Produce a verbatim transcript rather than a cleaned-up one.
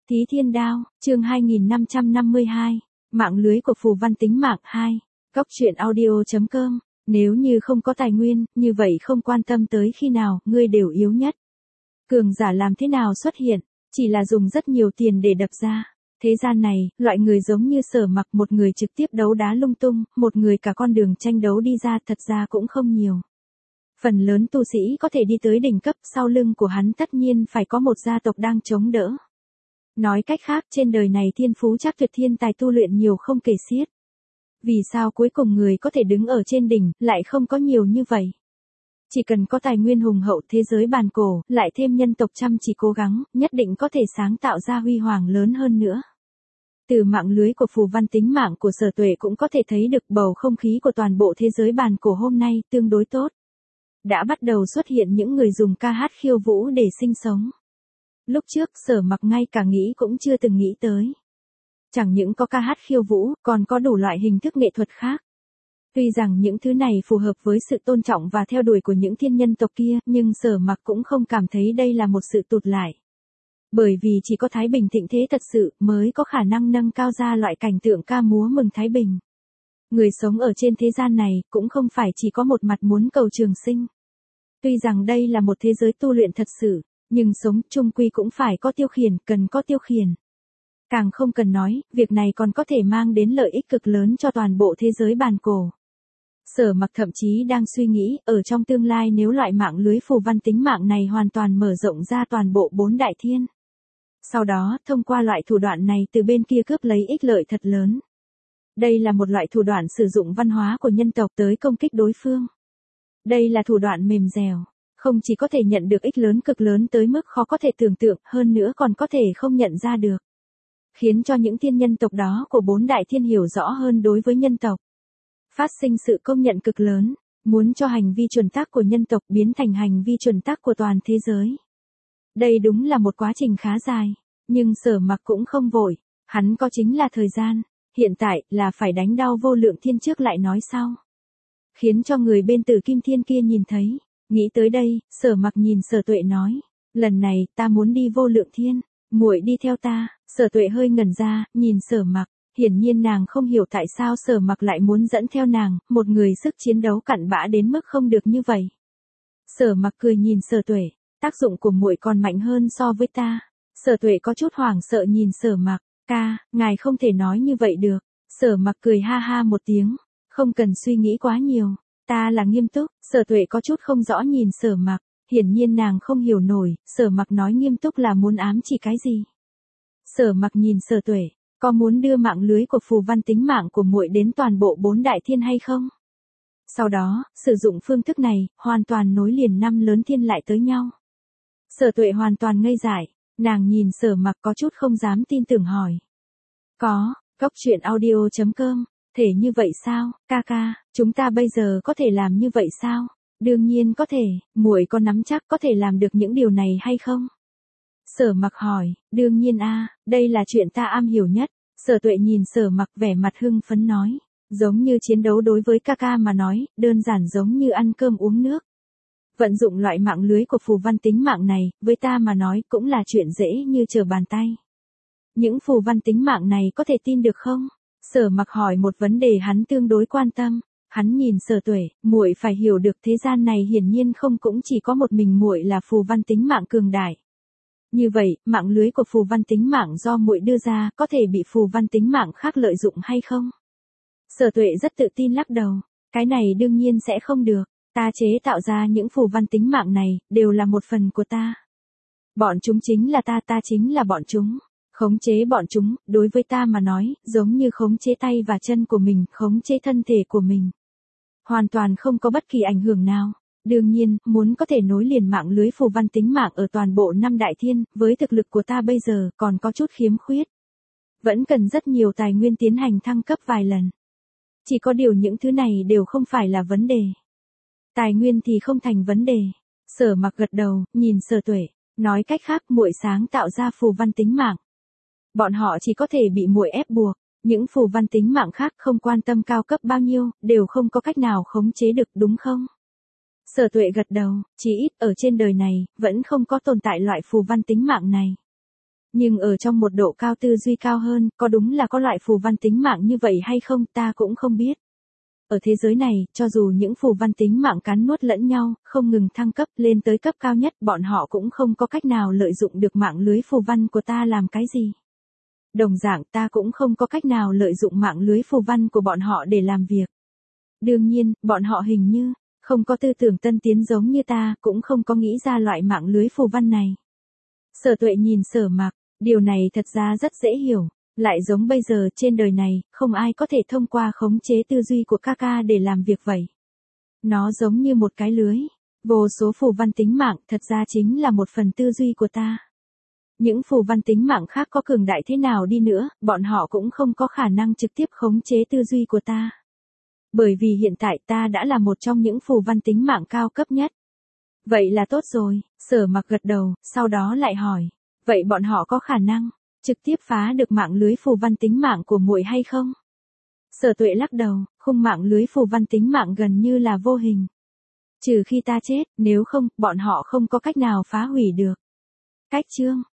Thí Thiên Đao, chương hai nghìn năm trăm năm mươi hai, mạng lưới của phù văn tính mạng hai, góc truyện audio chấm com, nếu như không có tài nguyên, như vậy không quan tâm tới khi nào, ngươi đều yếu nhất. Cường giả làm thế nào xuất hiện, chỉ là dùng rất nhiều tiền để đập ra. Thế gian này, loại người giống như Sở Mặc, một người trực tiếp đấu đá lung tung, một người cả con đường tranh đấu đi ra, thật ra cũng không nhiều. Phần lớn tu sĩ có thể đi tới đỉnh cấp, sau lưng của hắn tất nhiên phải có một gia tộc đang chống đỡ. Nói cách khác, trên đời này thiên phú chắc tuyệt, thiên tài tu luyện nhiều không kể xiết. Vì sao cuối cùng người có thể đứng ở trên đỉnh, lại không có nhiều như vậy? Chỉ cần có tài nguyên hùng hậu, thế giới bàn cổ, lại thêm nhân tộc chăm chỉ cố gắng, nhất định có thể sáng tạo ra huy hoàng lớn hơn nữa. Từ mạng lưới của phù văn tính mạng của Sở Tuệ cũng có thể thấy được bầu không khí của toàn bộ thế giới bàn cổ hôm nay tương đối tốt. Đã bắt đầu xuất hiện những người dùng ca hát khiêu vũ để sinh sống. Lúc trước Sở Mặc ngay cả nghĩ cũng chưa từng nghĩ tới. Chẳng những có ca hát khiêu vũ, còn có đủ loại hình thức nghệ thuật khác. Tuy rằng những thứ này phù hợp với sự tôn trọng và theo đuổi của những thiên nhân tộc kia, nhưng Sở Mặc cũng không cảm thấy đây là một sự tụt lại. Bởi vì chỉ có Thái Bình thịnh thế thật sự mới có khả năng nâng cao ra loại cảnh tượng ca múa mừng Thái Bình. Người sống ở trên thế gian này cũng không phải chỉ có một mặt muốn cầu trường sinh. Tuy rằng đây là một thế giới tu luyện thật sự, nhưng sống chung quy cũng phải có tiêu khiển, cần có tiêu khiển. Càng không cần nói, việc này còn có thể mang đến lợi ích cực lớn cho toàn bộ thế giới bàn cổ. Sở Mặc thậm chí đang suy nghĩ, ở trong tương lai nếu loại mạng lưới phù văn tính mạng này hoàn toàn mở rộng ra toàn bộ bốn đại thiên. Sau đó, thông qua loại thủ đoạn này từ bên kia cướp lấy ích lợi thật lớn. Đây là một loại thủ đoạn sử dụng văn hóa của nhân tộc tới công kích đối phương. Đây là thủ đoạn mềm dẻo, không chỉ có thể nhận được ích lớn cực lớn tới mức khó có thể tưởng tượng, hơn nữa còn có thể không nhận ra được. Khiến cho những thiên nhân tộc đó của bốn đại thiên hiểu rõ hơn đối với nhân tộc. Phát sinh sự công nhận cực lớn, muốn cho hành vi chuẩn tắc của nhân tộc biến thành hành vi chuẩn tắc của toàn thế giới. Đây đúng là một quá trình khá dài, nhưng Sở Mặc cũng không vội, hắn có chính là thời gian, hiện tại là phải đánh đau vô lượng thiên trước lại nói sau. Khiến cho người bên Tử Kim Thiên kia nhìn thấy, nghĩ tới đây, Sở Mặc nhìn Sở Tuệ nói, lần này ta muốn đi vô lượng thiên, muội đi theo ta. Sở Tuệ hơi ngẩn ra, nhìn Sở Mặc, hiển nhiên nàng không hiểu tại sao Sở Mặc lại muốn dẫn theo nàng, một người sức chiến đấu cặn bã đến mức không được như vậy. Sở Mặc cười nhìn Sở Tuệ, tác dụng của muội còn mạnh hơn so với ta. Sở Tuệ có chút hoảng sợ nhìn Sở Mặc, ca, ngài không thể nói như vậy được. Sở Mặc cười ha ha một tiếng, không cần suy nghĩ quá nhiều, ta là nghiêm túc. Sở Tuệ có chút không rõ nhìn Sở Mặc, hiển nhiên nàng không hiểu nổi, Sở Mặc nói nghiêm túc là muốn ám chỉ cái gì. Sở Mặc nhìn Sở Tuệ, có muốn đưa mạng lưới của phù văn tính mạng của muội đến toàn bộ bốn đại thiên hay không? Sau đó, sử dụng phương thức này, hoàn toàn nối liền năm lớn thiên lại tới nhau. Sở Tuệ hoàn toàn ngây dại, nàng nhìn Sở Mặc có chút không dám tin tưởng hỏi. Có, góc truyện audio chấm com, thể như vậy sao, ca ca, chúng ta bây giờ có thể làm như vậy sao? Đương nhiên có thể, muội có nắm chắc có thể làm được những điều này hay không? Sở Mặc hỏi, đương nhiên a, đây là chuyện ta am hiểu nhất. Sở Tuệ nhìn Sở Mặc vẻ mặt hưng phấn nói, giống như chiến đấu đối với ca ca mà nói, đơn giản giống như ăn cơm uống nước. Vận dụng loại mạng lưới của phù văn tính mạng này, với ta mà nói cũng là chuyện dễ như trở bàn tay. Những phù văn tính mạng này có thể tin được không? Sở Mặc hỏi một vấn đề hắn tương đối quan tâm. Hắn nhìn Sở Tuệ, muội phải hiểu được thế gian này hiển nhiên không cũng chỉ có một mình muội là phù văn tính mạng cường đại. Như vậy, mạng lưới của phù văn tính mạng do muội đưa ra có thể bị phù văn tính mạng khác lợi dụng hay không? Sở Tuệ rất tự tin lắc đầu, cái này đương nhiên sẽ không được, ta chế tạo ra những phù văn tính mạng này, đều là một phần của ta. Bọn chúng chính là ta, ta chính là bọn chúng. Khống chế bọn chúng, đối với ta mà nói, giống như khống chế tay và chân của mình, khống chế thân thể của mình. Hoàn toàn không có bất kỳ ảnh hưởng nào. Đương nhiên, muốn có thể nối liền mạng lưới phù văn tính mạng ở toàn bộ năm đại thiên, với thực lực của ta bây giờ còn có chút khiếm khuyết. Vẫn cần rất nhiều tài nguyên tiến hành thăng cấp vài lần. Chỉ có điều những thứ này đều không phải là vấn đề. Tài nguyên thì không thành vấn đề. Sở Mặc gật đầu, nhìn Sở Tuệ, nói cách khác muội sáng tạo ra phù văn tính mạng. Bọn họ chỉ có thể bị muội ép buộc, những phù văn tính mạng khác không quan tâm cao cấp bao nhiêu, đều không có cách nào khống chế được đúng không? Sở Tuệ gật đầu, chỉ ít ở trên đời này, vẫn không có tồn tại loại phù văn tính mạng này. Nhưng ở trong một độ cao tư duy cao hơn, có đúng là có loại phù văn tính mạng như vậy hay không ta cũng không biết. Ở thế giới này, cho dù những phù văn tính mạng cắn nuốt lẫn nhau, không ngừng thăng cấp lên tới cấp cao nhất, bọn họ cũng không có cách nào lợi dụng được mạng lưới phù văn của ta làm cái gì. Đồng dạng ta cũng không có cách nào lợi dụng mạng lưới phù văn của bọn họ để làm việc. Đương nhiên, bọn họ hình như không có tư tưởng tân tiến giống như ta, cũng không có nghĩ ra loại mạng lưới phù văn này. Sở Tuệ nhìn Sở Mặc, điều này thật ra rất dễ hiểu, lại giống bây giờ trên đời này, không ai có thể thông qua khống chế tư duy của ca ca để làm việc vậy. Nó giống như một cái lưới, vô số phù văn tính mạng thật ra chính là một phần tư duy của ta. Những phù văn tính mạng khác có cường đại thế nào đi nữa, bọn họ cũng không có khả năng trực tiếp khống chế tư duy của ta. Bởi vì hiện tại ta đã là một trong những phù văn tính mạng cao cấp nhất. Vậy là tốt rồi, Sở Mặc gật đầu, sau đó lại hỏi. Vậy bọn họ có khả năng trực tiếp phá được mạng lưới phù văn tính mạng của muội hay không? Sở Tuệ lắc đầu, khung mạng lưới phù văn tính mạng gần như là vô hình. Trừ khi ta chết, nếu không, bọn họ không có cách nào phá hủy được. Cách chương